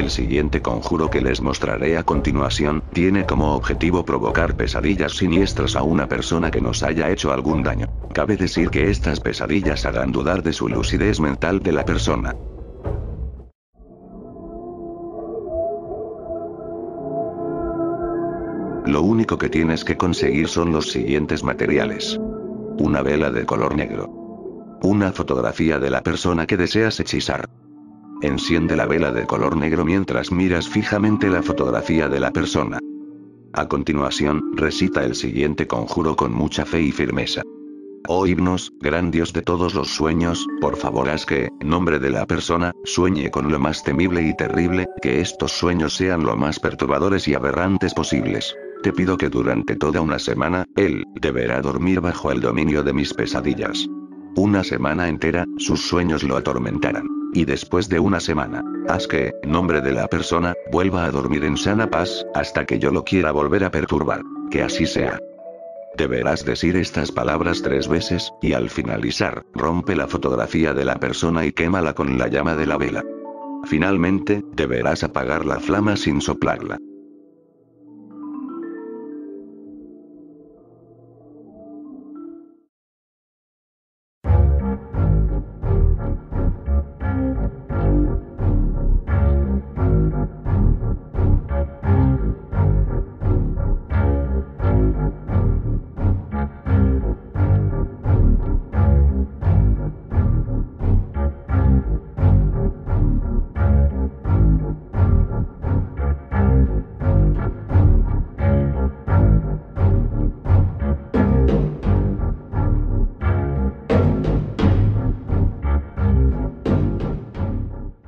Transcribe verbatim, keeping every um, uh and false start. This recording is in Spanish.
El siguiente conjuro que les mostraré a continuación, tiene como objetivo provocar pesadillas siniestras a una persona que nos haya hecho algún daño. Cabe decir que estas pesadillas hagan dudar de su lucidez mental de la persona. Lo único que tienes que conseguir son los siguientes materiales. Una vela de color negro. Una fotografía de la persona que deseas hechizar. Enciende la vela de color negro mientras miras fijamente la fotografía de la persona. A continuación, recita el siguiente conjuro con mucha fe y firmeza. Oh Hipnos, gran Dios de todos los sueños, por favor haz que, en nombre de la persona, sueñe con lo más temible y terrible, que estos sueños sean lo más perturbadores y aberrantes posibles. Te pido que durante toda una semana, él, deberá dormir bajo el dominio de mis pesadillas. Una semana entera, sus sueños lo atormentarán. Y después de una semana, haz que, en nombre de la persona, vuelva a dormir en sana paz, hasta que yo lo quiera volver a perturbar. Que así sea. Deberás decir estas palabras tres veces, y al finalizar, rompe la fotografía de la persona y quémala con la llama de la vela. Finalmente, deberás apagar la flama sin soplarla.